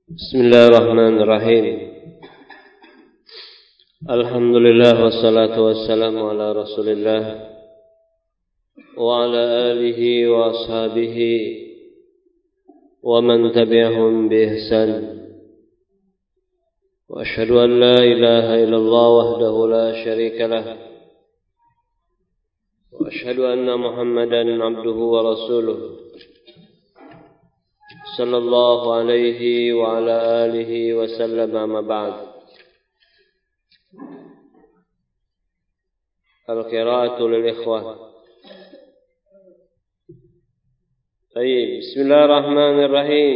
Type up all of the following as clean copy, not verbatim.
Bismillahirrahmanirrahim. Alhamdulillah wassalatu wassalamu ala Rasulillah wa ala alihi wa ashabihi wa man tabi'ahum bi ihsan. Wa asyhadu an la ilaha illallah wahdahu la syarika lah. Wa asyhadu anna Muhammadan abduhu wa rasuluh. Sallallahu alaihi wa ala alihi wa sallam, amma ba'd. Al-qira'atu lil ikhwah. Baik, bismillahirrahmanirrahim.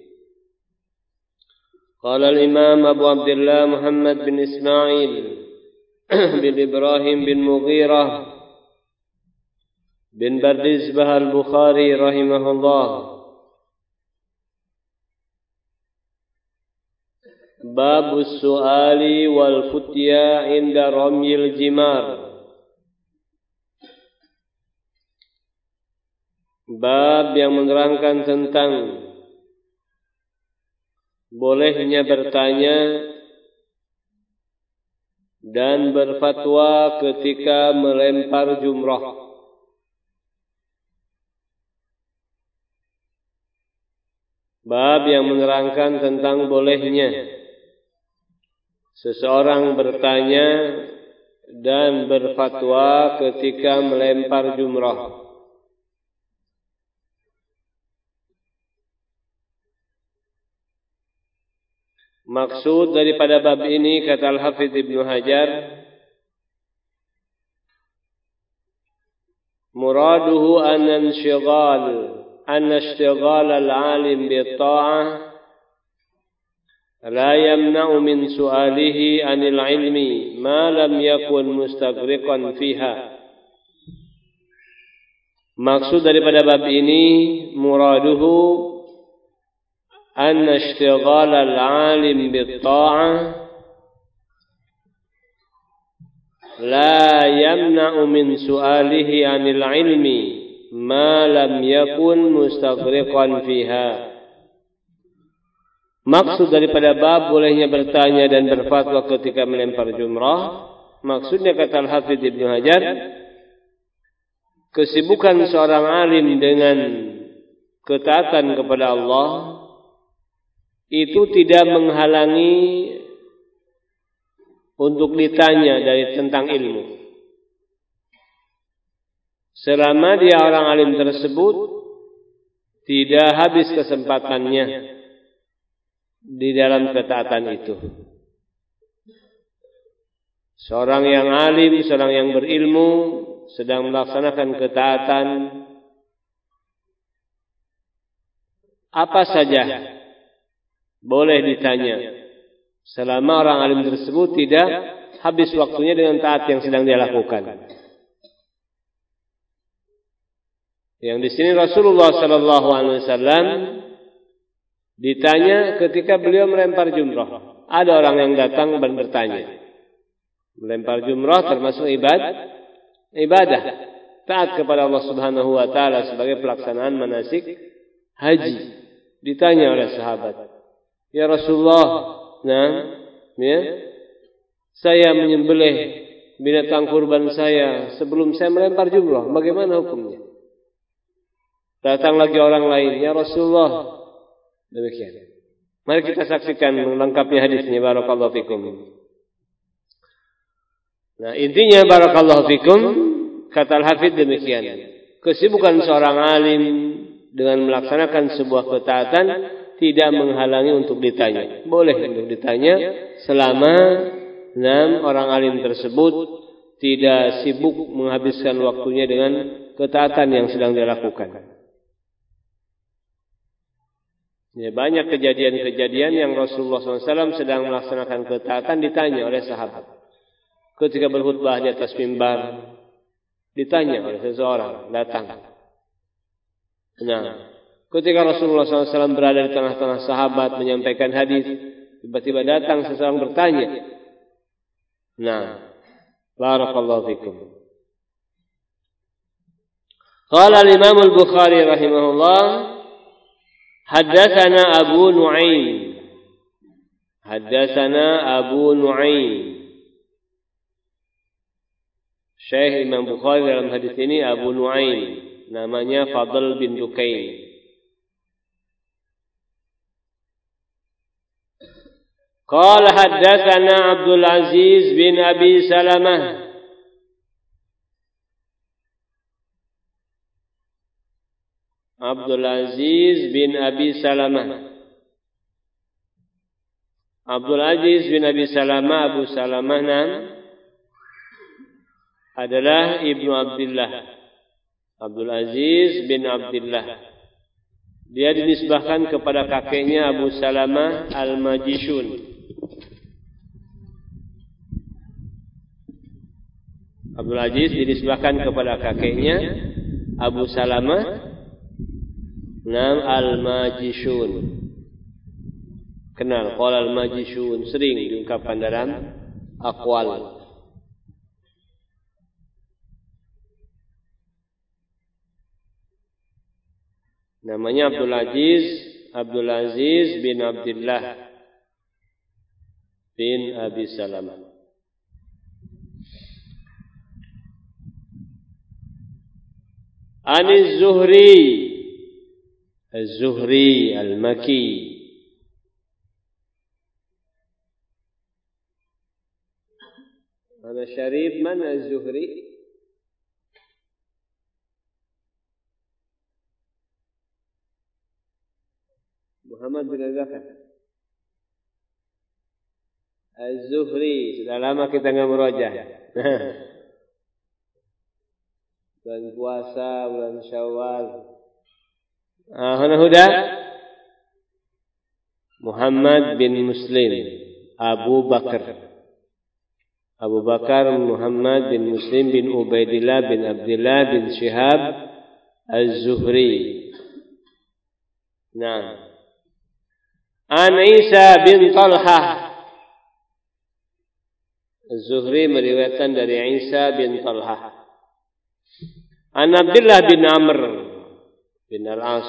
Qala al-imam Abu Abdullah Muhammad bin Ismail bin Ibrahim bin Mughirah bin Bardizbah al-Bukhari rahimahullah. Babus su'ali wal futya inda ramyil jimar. Bab yang menerangkan tentang bolehnya bertanya dan berfatwa ketika melempar jumrah. Bab yang menerangkan tentang bolehnya seseorang bertanya dan berfatwa ketika melempar jumrah. Maksud daripada bab ini, kata Al-Hafidz Ibnu Hajar, muraduhu anna ishtighal al-alim bi-ta'ah la yamna'u min su'alihi 'anil 'ilmi ma lam yakun mustaghriqan fiha. Maksud daripada bab ini, muraduhu anna ishtighal al-'alim bit-ta'ah la yamna'u min su'alihi 'anil 'ilmi ma lam yakun mustaghriqan fiha. Maksud daripada bab bolehnya bertanya dan berfatwa ketika melempar jumrah, maksudnya kata Al-Hafidz Ibnu Hajar, kesibukan seorang alim dengan ketaatan kepada Allah itu tidak menghalangi untuk ditanya dari tentang ilmu. Selama dia orang alim tersebut tidak habis kesempatannya di dalam ketaatan itu. Seorang yang alim, seorang yang berilmu sedang melaksanakan ketaatan, apa saja boleh ditanya selama orang alim tersebut tidak habis waktunya dengan taat yang sedang dia lakukan. Yang di sini Rasulullah sallallahu alaihi wasallam ditanya ketika beliau melempar jumrah. Ada orang yang datang dan bertanya. Melempar jumrah termasuk ibadah. Taat kepada Allah Subhanahu wa taala sebagai pelaksanaan manasik haji. Ditanya oleh sahabat, "Ya Rasulullah, saya menyembelih binatang kurban saya sebelum saya melempar jumrah. Bagaimana hukumnya?" Datang lagi orang lain, "Ya Rasulullah." Demikian. Mari kita saksikan lengkapnya hadisnya. Barakallahu fikum. Nah, intinya barakallahu fikum, kata Al-Hafidz demikian. Kesibukan seorang alim dengan melaksanakan sebuah ketaatan tidak menghalangi untuk ditanya. Boleh untuk ditanya selama orang alim tersebut tidak sibuk menghabiskan waktunya dengan ketaatan yang sedang dilakukan. Ya, banyak kejadian-kejadian yang Rasulullah SAW sedang melaksanakan ketaatan ditanya oleh sahabat. Ketika berkhutbah di atas mimbar, ditanya oleh seseorang datang. Nah, ketika Rasulullah SAW berada di tengah-tengah sahabat menyampaikan hadis, tiba-tiba datang seseorang bertanya. Nah, barakallahu fikum. Qala al-Imam al-Bukhari rahimahullah, haddatsana Abu Nu'aim Haddatsana Abu Nu'aim. Syekh Imam Bukhari dalam hadis ini Abu Nu'aim, namanya Fadl bin Dukain. Qala haddatsana Abdul Aziz bin Abi Salamah. Abdul Aziz bin Abi Salamah. Abdul Aziz bin Abi Salamah, Abu Salamah adalah Ibnu Abdullah. Abdul Aziz bin Abdullah. Dia dinisbahkan kepada kakeknya Abu Salamah Al-Majishun. Abdul Aziz dinisbahkan kepada kakeknya Abu Salamah Al-Majishun. Kenal qala Al-Majishun, sering diungkapkan dalam aqwal. Namanya Abdul Aziz bin Abdullah bin Abi Salamah. Ani Az-Zuhri Al-Maki. Ana Syarif, mana Az-Zuhri? Muhammad bin Az-Zakar Az-Zuhri. Sudah lama kita nggak merojah. Bulan puasa, bulan Syawal. Hana Huda Muhammad bin Muslim Abu Bakar Muhammad bin Muslim bin Ubaidillah bin Abdullah bin Syihab Az-Zuhri. Nah, An Isa bin Talhah. Az-Zuhri meriwayatkan dari Isa bin Talhah. An Abdullah bin Amr bin Al-As.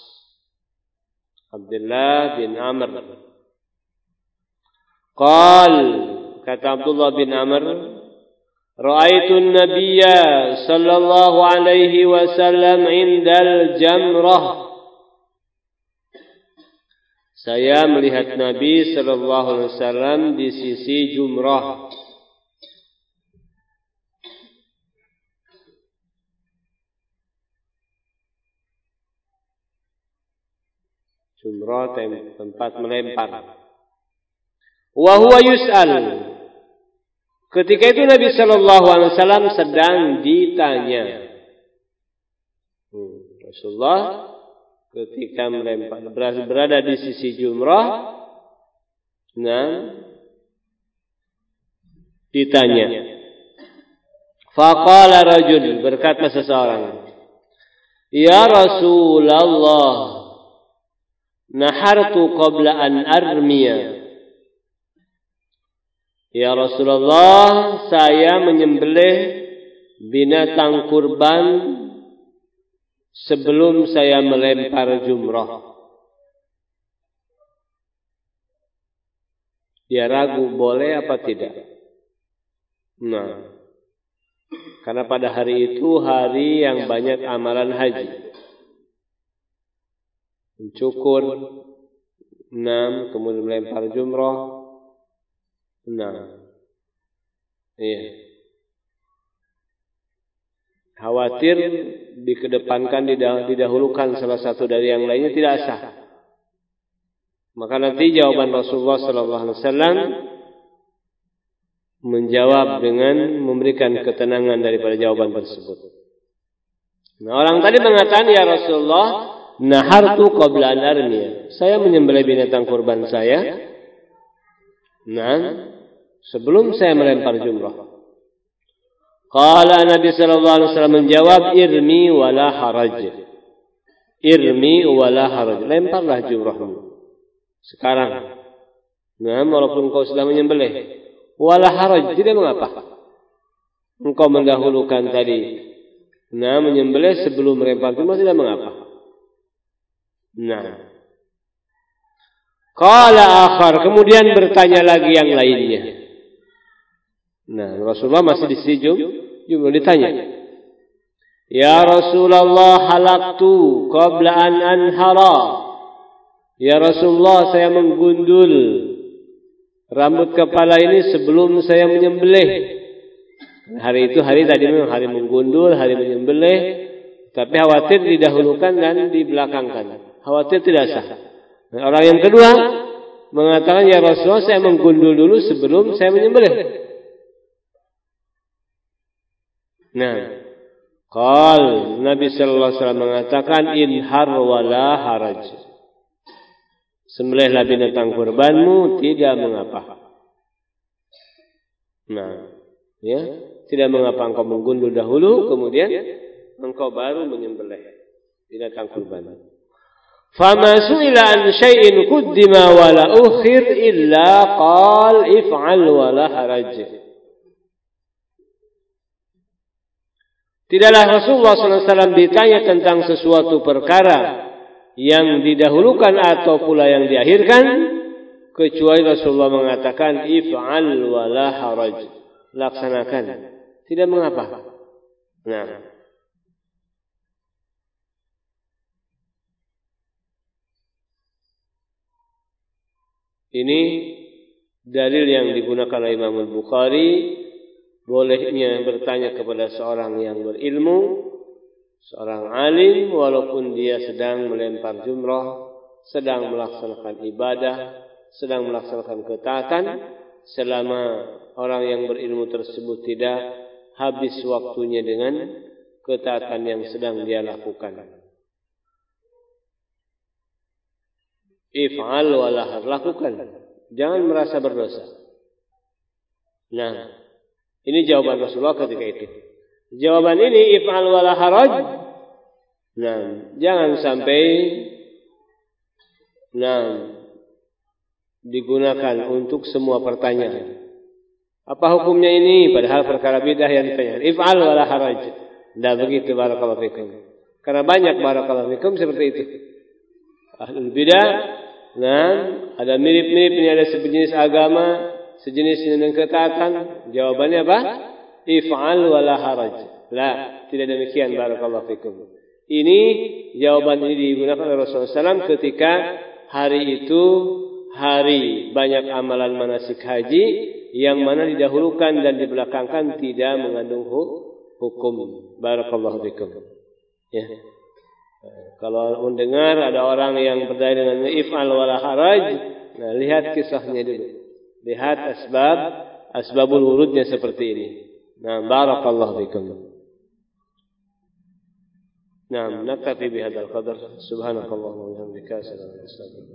Abdullah bin Amr. Kata Abdullah bin Amr, Ra'aitu an-nabiyya sallallahu alaihi wasallam indal jamrah. Saya melihat Nabi sallallahu alaihi wasallam di sisi jumrah. Jumrah tempat melempar. Wa huwa yus'al. Ketika itu Nabi sallallahu alaihi wasallam sedang ditanya. Rasulullah ketika melempar berada di sisi jumrah, ditanya. Faqala rajul, berkata seseorang, Ya Rasulullah, nahartu qabla an armiya. Ya Rasulullah, saya menyembelih binatang kurban sebelum saya melempar jumrah. Dia ragu boleh apa tidak. Karena pada hari itu hari yang banyak amalan haji. Mencukur, kemudian melempar jumrah. Khawatir dikedepankan, didahulukan salah satu dari yang lainnya tidak sah. Maka nanti jawaban Rasulullah sallallahu alaihi wasallam menjawab dengan memberikan ketenangan daripada jawaban tersebut. Orang tadi mengatakan, Ya Rasulullah, nahartu qabla an armiya. Saya menyembelih binatang kurban saya sebelum saya melempar jumrah. Qala Nabi sallallahu alaihi wasallam menjawab, irmi wala haraj. Irmi wala haraj. Lemparlah jumrahmu sekarang. Walaupun kau sudah menyembelih, wala haraj, tidak mengapa. Engkau mendahulukan tadi menyembelih sebelum melempar jumrah, tidak mengapa. Qala akhar, kemudian bertanya lagi yang lainnya. Nah, Rasulullah masih di situ, juga ditanya. Ya Rasulullah, halaktu qabla an anhara. Ya Rasulullah, saya menggundul rambut kepala ini sebelum saya menyembelih. Hari itu hari tadi memang hari menggundul, hari menyembelih, tapi khawatir didahulukan dan dibelakangkan. Khawatir tidak sah. Nah, orang yang kedua mengatakan, ya Rasulullah, saya menggundul dulu sebelum saya menyembelih. Nah, Nabi sallallahu alaihi wasallam mengatakan, inhar wala haraj. Sembelihlah binatang kurbanmu, tidak mengapa. Nah, ya, tidak mengapa engkau menggundul dahulu, kemudian engkau baru menyembelih binatang kurban. Fama su'ila an syai'in quddima wala ukhir illa qal if'al wala haraj. Tidaklah Rasulullah SAW ditanya tentang sesuatu perkara yang didahulukan atau pula yang diakhirkan, kecuali Rasulullah mengatakan if'al wala haraj, laksanakan, tidak mengapa. Nah, ini dalil yang digunakan oleh Imam Al-Bukhari, bolehnya bertanya kepada seorang yang berilmu, seorang alim, walaupun dia sedang melempar jumrah, sedang melaksanakan ibadah, sedang melaksanakan ketaatan, selama orang yang berilmu tersebut tidak habis waktunya dengan ketaatan yang sedang dia lakukan. If'al wala, lakukan, jangan merasa berdosa. Nah, ini jawaban Rasulullah ketika itu. Jawaban ini if'al wala haraj. Nah, jangan sampai digunakan untuk semua pertanyaan. Apa hukumnya ini? Padahal perkara bidah yang ditanya. If'al wala haraj. Tidak begitu, barakallahu fikum. Karena banyak barakallahu fikum seperti itu. Ahlul bidah, ada mirip-mirip, ini ada sejenis agama, sejenis dengan ketaatan. Jawabannya apa? If'al wala haraj. La, tidak demikian, barakallahu fikum. Ini jawaban ini digunakan oleh Rasulullah SAW ketika hari itu hari banyak amalan manasik haji, yang mana didahulukan dan dibelakangkan tidak mengandung hukum. Barakallahu fikum. Ya. Kalau mendengar ada orang yang berdalil dengan if'al wala haraj, nah lihat kisahnya dulu. Lihat asbabul wurudnya seperti ini. Nah, barakallahu fikum. Nah, naktafi bihadzal qadar. Subhanakallahumma wa bihamdika, asyhadu an la ilaha illa anta